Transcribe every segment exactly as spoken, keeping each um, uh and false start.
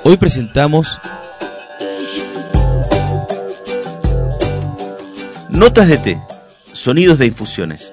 Hoy presentamos Notas de té, sonidos de infusiones.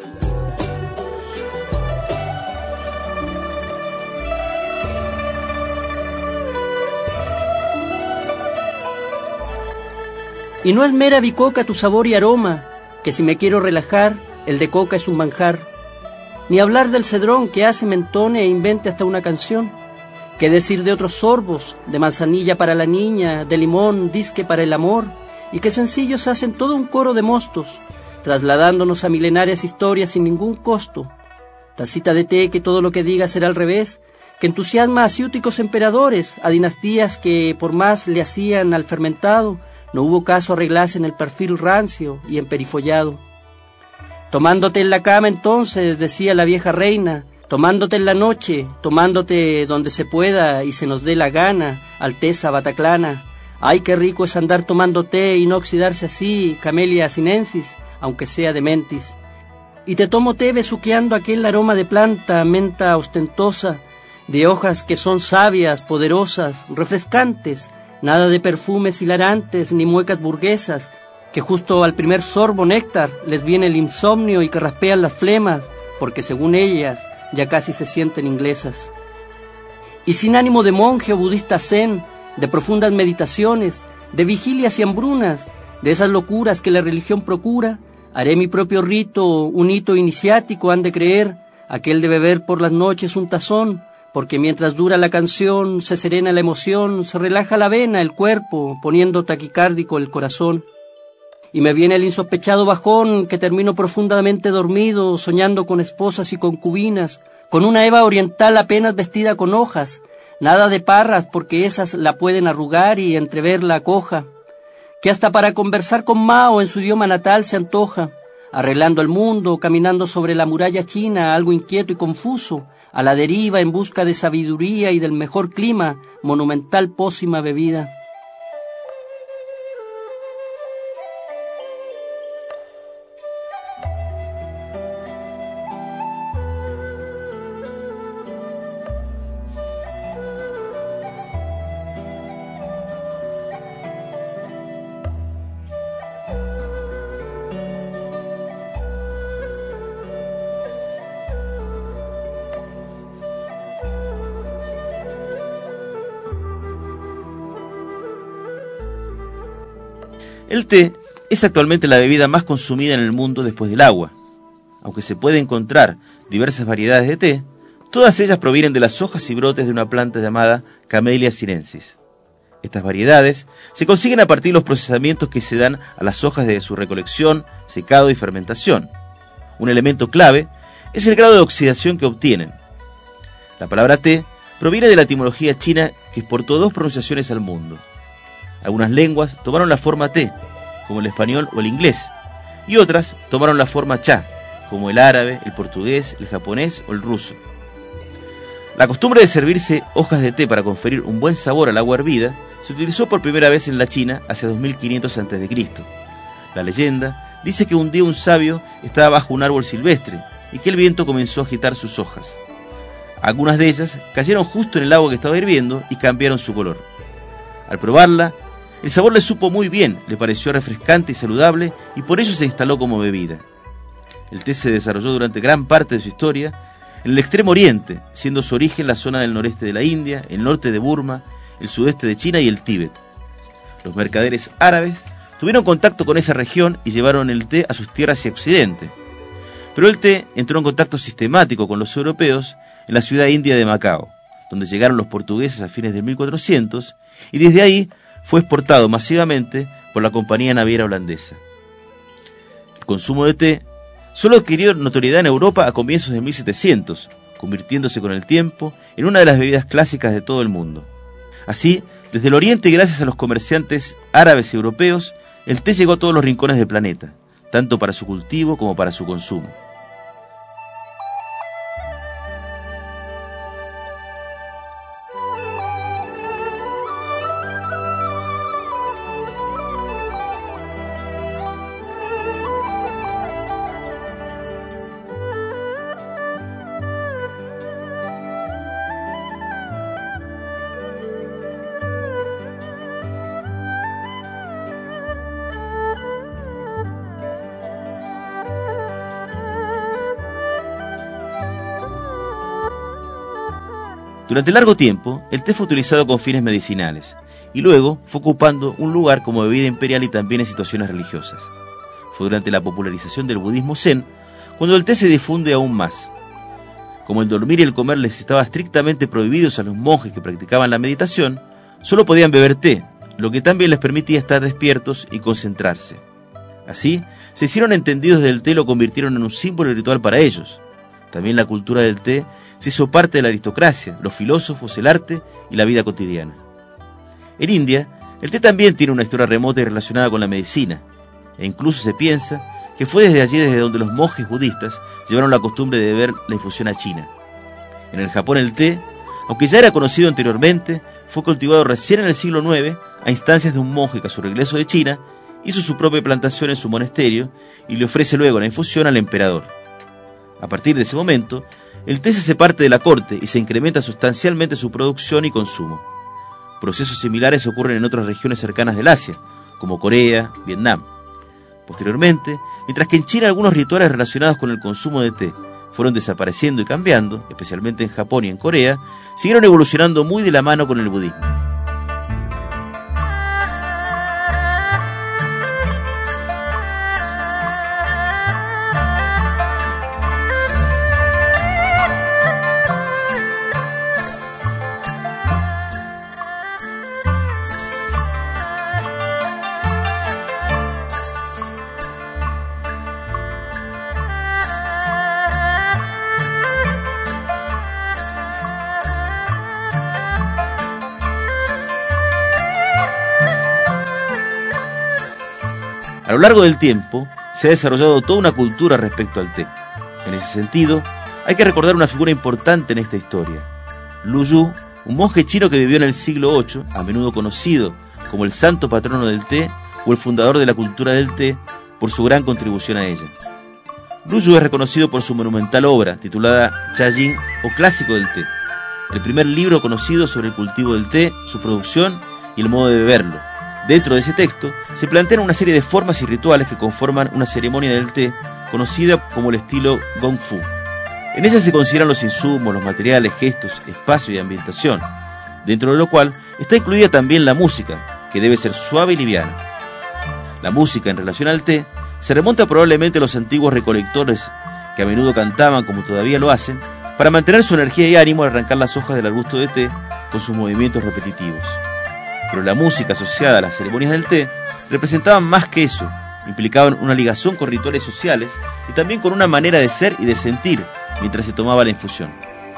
Y no es mera bicoca tu sabor y aroma, que si me quiero relajar, el de coca es un manjar. Ni hablar del cedrón que hace mentone e invente hasta una canción. Que decir de otros sorbos, de manzanilla para la niña, de limón, disque para el amor, y que sencillos hacen todo un coro de mostos, trasladándonos a milenarias historias sin ningún costo. Tacita de té que todo lo que diga será al revés, que entusiasma a ciúticos emperadores, a dinastías que por más le hacían al fermentado, no hubo caso arreglasen el perfil rancio y emperifollado. Tomándote en la cama entonces, decía la vieja reina, tomándote en la noche, tomándote donde se pueda y se nos dé la gana, Alteza Bataclana. Ay, qué rico es andar tomando té y no oxidarse así, Camellia sinensis, aunque sea de mentis. Y te tomo té besuqueando aquel aroma de planta, menta ostentosa, de hojas que son sabias, poderosas, refrescantes, nada de perfumes hilarantes ni muecas burguesas, que justo al primer sorbo néctar les viene el insomnio y que raspean las flemas, porque según ellas ya casi se sienten inglesas. Y sin ánimo de monje o budista zen, de profundas meditaciones, de vigilias y hambrunas, de esas locuras que la religión procura, haré mi propio rito, un hito iniciático han de creer, aquel de beber por las noches un tazón, porque mientras dura la canción, se serena la emoción, se relaja la vena, el cuerpo, poniendo taquicárdico el corazón. Y me viene el insospechado bajón, que termino profundamente dormido, soñando con esposas y concubinas, con una Eva oriental apenas vestida con hojas, nada de parras, porque esas la pueden arrugar y entrever la coja, que hasta para conversar con Mao en su idioma natal se antoja, arreglando el mundo, caminando sobre la muralla china, algo inquieto y confuso, a la deriva en busca de sabiduría y del mejor clima, monumental pócima bebida. El té es actualmente la bebida más consumida en el mundo después del agua. Aunque se puede encontrar diversas variedades de té, todas ellas provienen de las hojas y brotes de una planta llamada Camellia sinensis. Estas variedades se consiguen a partir de los procesamientos que se dan a las hojas de su recolección, secado y fermentación. Un elemento clave es el grado de oxidación que obtienen. La palabra té proviene de la etimología china que exportó dos pronunciaciones al mundo. Algunas lenguas tomaron la forma té, como el español o el inglés, y otras tomaron la forma cha, como el árabe, el portugués, el japonés o el ruso. La costumbre de servirse hojas de té para conferir un buen sabor al agua hervida se utilizó por primera vez en la China hacia dos mil quinientos antes de Cristo. La leyenda dice que un día un sabio estaba bajo un árbol silvestre y que el viento comenzó a agitar sus hojas. Algunas de ellas cayeron justo en el agua que estaba hirviendo y cambiaron su color. Al probarla, el sabor le supo muy bien, le pareció refrescante y saludable y por eso se instaló como bebida. El té se desarrolló durante gran parte de su historia en el Extremo Oriente, siendo su origen la zona del noreste de la India, el norte de Burma, el sudeste de China y el Tíbet. Los mercaderes árabes tuvieron contacto con esa región y llevaron el té a sus tierras hacia occidente. Pero el té entró en contacto sistemático con los europeos en la ciudad india de Macao, donde llegaron los portugueses a fines de mil cuatrocientos y desde ahí fue exportado masivamente por la compañía naviera holandesa. El consumo de té solo adquirió notoriedad en Europa a comienzos de mil setecientos, convirtiéndose con el tiempo en una de las bebidas clásicas de todo el mundo. Así, desde el oriente y gracias a los comerciantes árabes y europeos, el té llegó a todos los rincones del planeta, tanto para su cultivo como para su consumo. Durante largo tiempo, el té fue utilizado con fines medicinales, y luego fue ocupando un lugar como bebida imperial y también en situaciones religiosas. Fue durante la popularización del budismo zen cuando el té se difunde aún más. Como el dormir y el comer les estaba estrictamente prohibidos a los monjes que practicaban la meditación, solo podían beber té, lo que también les permitía estar despiertos y concentrarse. Así, se hicieron entendidos del té y lo convirtieron en un símbolo ritual para ellos. También la cultura del té se hizo parte de la aristocracia, los filósofos, el arte y la vida cotidiana. En India, el té también tiene una historia remota y relacionada con la medicina, e incluso se piensa que fue desde allí desde donde los monjes budistas llevaron la costumbre de beber la infusión a China. En el Japón el té, aunque ya era conocido anteriormente, fue cultivado recién en el siglo noveno a instancias de un monje que a su regreso de China hizo su propia plantación en su monasterio y le ofrece luego la infusión al emperador. A partir de ese momento, el té se hace parte de la corte y se incrementa sustancialmente su producción y consumo. Procesos similares ocurren en otras regiones cercanas del Asia, como Corea, Vietnam. Posteriormente, mientras que en China algunos rituales relacionados con el consumo de té fueron desapareciendo y cambiando, especialmente en Japón y en Corea, siguieron evolucionando muy de la mano con el budismo. A lo largo del tiempo, se ha desarrollado toda una cultura respecto al té. En ese sentido, hay que recordar una figura importante en esta historia. Lu Yu, un monje chino que vivió en el siglo ocho, a menudo conocido como el santo patrono del té o el fundador de la cultura del té por su gran contribución a ella. Lu Yu es reconocido por su monumental obra titulada Cha Jing o Clásico del té, el primer libro conocido sobre el cultivo del té, su producción y el modo de beberlo. Dentro de ese texto se plantean una serie de formas y rituales que conforman una ceremonia del té conocida como el estilo Gong Fu. En ella se consideran los insumos, los materiales, gestos, espacio y ambientación, dentro de lo cual está incluida también la música, que debe ser suave y liviana. La música en relación al té se remonta probablemente a los antiguos recolectores que a menudo cantaban, como todavía lo hacen, para mantener su energía y ánimo al arrancar las hojas del arbusto de té con sus movimientos repetitivos. Pero la música asociada a las ceremonias del té representaban más que eso, implicaban una ligación con rituales sociales y también con una manera de ser y de sentir mientras se tomaba la infusión.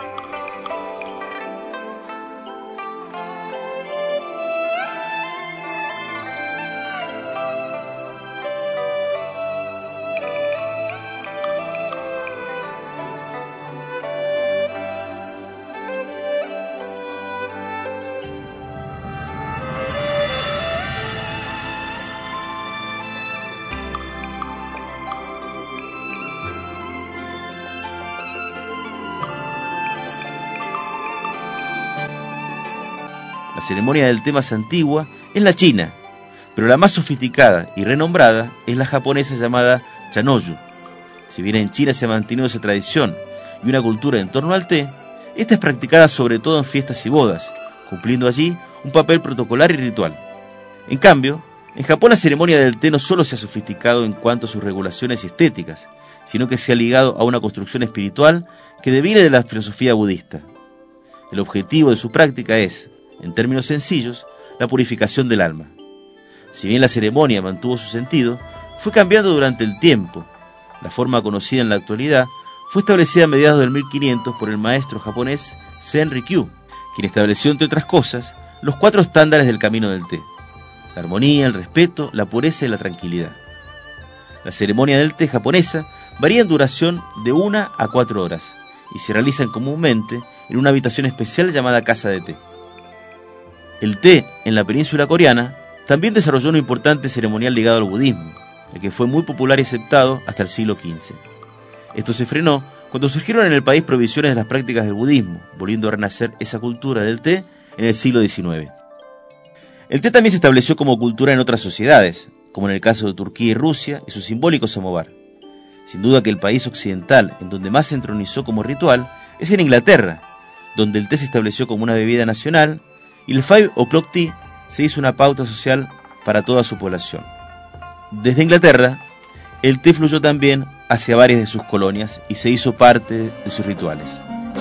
La ceremonia del té más antigua es la china, pero la más sofisticada y renombrada es la japonesa llamada Chanoyu. Si bien en China se ha mantenido esa tradición y una cultura en torno al té, esta es practicada sobre todo en fiestas y bodas, cumpliendo allí un papel protocolar y ritual. En cambio, en Japón la ceremonia del té no solo se ha sofisticado en cuanto a sus regulaciones y estéticas, sino que se ha ligado a una construcción espiritual que deviene de la filosofía budista. El objetivo de su práctica es, en términos sencillos, la purificación del alma. Si bien la ceremonia mantuvo su sentido, fue cambiando durante el tiempo. La forma conocida en la actualidad fue establecida a mediados del mil quinientos por el maestro japonés Zen Rikyu, quien estableció, entre otras cosas, los cuatro estándares del camino del té: la armonía, el respeto, la pureza y la tranquilidad. La ceremonia del té japonesa varía en duración de una a cuatro horas y se realizan comúnmente en una habitación especial llamada casa de té. El té en la península coreana también desarrolló un importante ceremonial ligado al budismo, el que fue muy popular y aceptado hasta el siglo quince. Esto se frenó cuando surgieron en el país provisiones de las prácticas del budismo, volviendo a renacer esa cultura del té en el siglo diecinueve. El té también se estableció como cultura en otras sociedades, como en el caso de Turquía y Rusia y su simbólico samovar. Sin duda que el país occidental en donde más se entronizó como ritual es en Inglaterra, donde el té se estableció como una bebida nacional, y el Five O'Clock Tea se hizo una pauta social para toda su población. Desde Inglaterra, el té fluyó también hacia varias de sus colonias y se hizo parte de sus rituales.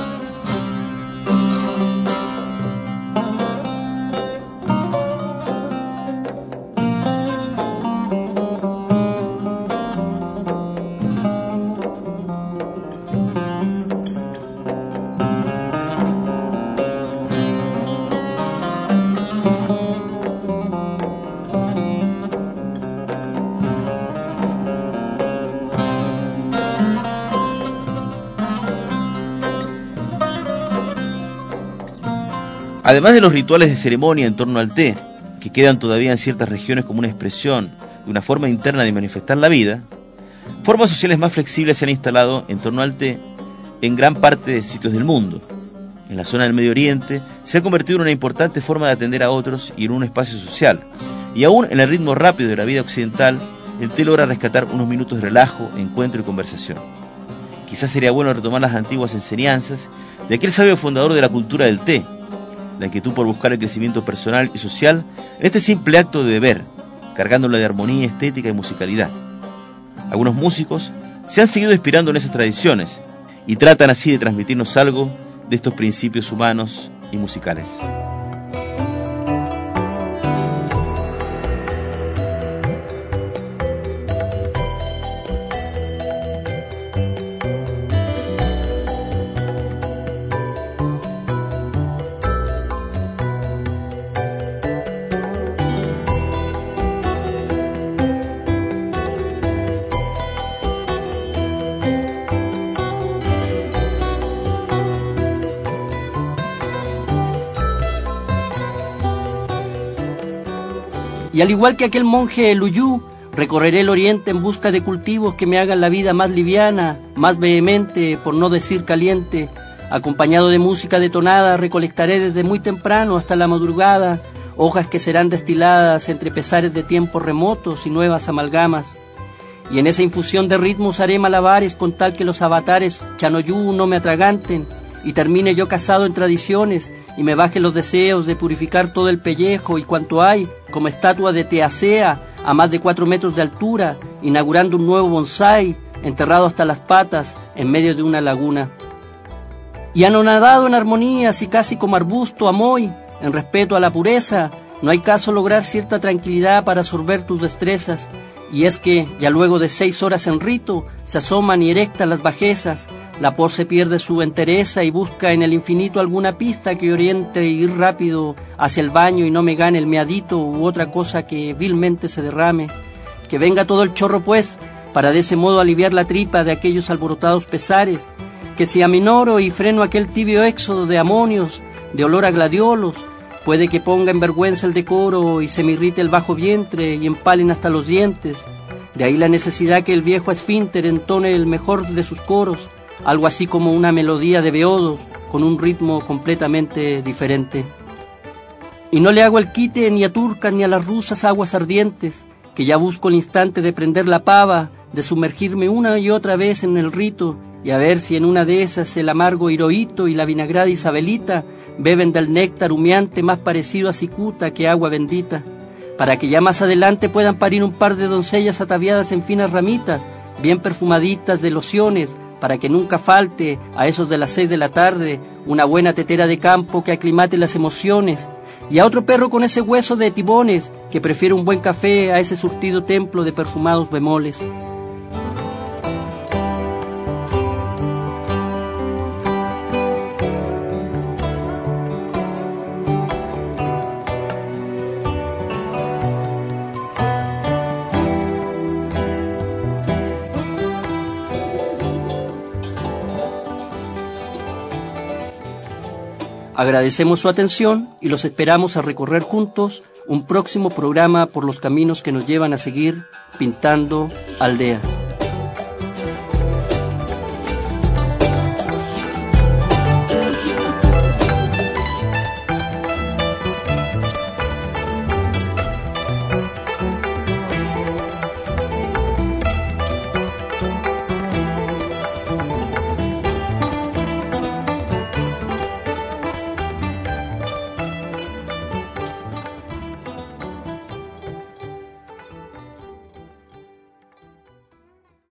Además de los rituales de ceremonia en torno al té, que quedan todavía en ciertas regiones como una expresión de una forma interna de manifestar la vida, formas sociales más flexibles se han instalado en torno al té en gran parte de sitios del mundo. En la zona del Medio Oriente se ha convertido en una importante forma de atender a otros y en un espacio social. Y aún en el ritmo rápido de la vida occidental, el té logra rescatar unos minutos de relajo, encuentro y conversación. Quizás sería bueno retomar las antiguas enseñanzas de aquel sabio fundador de la cultura del té, la inquietud por buscar el crecimiento personal y social en este simple acto de beber, cargándolo de armonía, estética y musicalidad. Algunos músicos se han seguido inspirando en esas tradiciones y tratan así de transmitirnos algo de estos principios humanos y musicales. Y al igual que aquel monje Luyú, recorreré el oriente en busca de cultivos que me hagan la vida más liviana, más vehemente, por no decir caliente. Acompañado de música detonada, recolectaré desde muy temprano hasta la madrugada hojas que serán destiladas entre pesares de tiempos remotos y nuevas amalgamas. Y en esa infusión de ritmos haré malabares con tal que los avatares Chanoyú no me atraganten y termine yo casado en tradiciones y me baje los deseos de purificar todo el pellejo y cuanto hay, como estatua de Teasea, a más de cuatro metros de altura, inaugurando un nuevo bonsái, enterrado hasta las patas, en medio de una laguna. Y anonadado en armonías y casi como arbusto amoy, en respeto a la pureza, no hay caso lograr cierta tranquilidad para absorber tus destrezas, y es que, ya luego de seis horas en rito, se asoman y erectan las bajezas, la por se pierde su entereza y busca en el infinito alguna pista que oriente ir rápido hacia el baño y no me gane el meadito u otra cosa que vilmente se derrame. Que venga todo el chorro pues, para de ese modo aliviar la tripa de aquellos alborotados pesares, que si aminoro y freno aquel tibio éxodo de amonios, de olor a gladiolos, puede que ponga en vergüenza el decoro y se me irrite el bajo vientre y empalen hasta los dientes. De ahí la necesidad que el viejo esfínter entone el mejor de sus coros, algo así como una melodía de beodos, con un ritmo completamente diferente. Y no le hago el quite ni a turcas ni a las rusas aguas ardientes, que ya busco el instante de prender la pava, de sumergirme una y otra vez en el rito, y a ver si en una de esas el amargo Hirohito y la vinagrada Isabelita beben del néctar humeante más parecido a cicuta que agua bendita, para que ya más adelante puedan parir un par de doncellas ataviadas en finas ramitas, bien perfumaditas de lociones, para que nunca falte, a esos de las seis de la tarde, una buena tetera de campo que aclimate las emociones, y a otro perro con ese hueso de tibones, que prefiere un buen café a ese surtido templo de perfumados bemoles. Agradecemos su atención y los esperamos a recorrer juntos un próximo programa por los caminos que nos llevan a seguir pintando aldeas.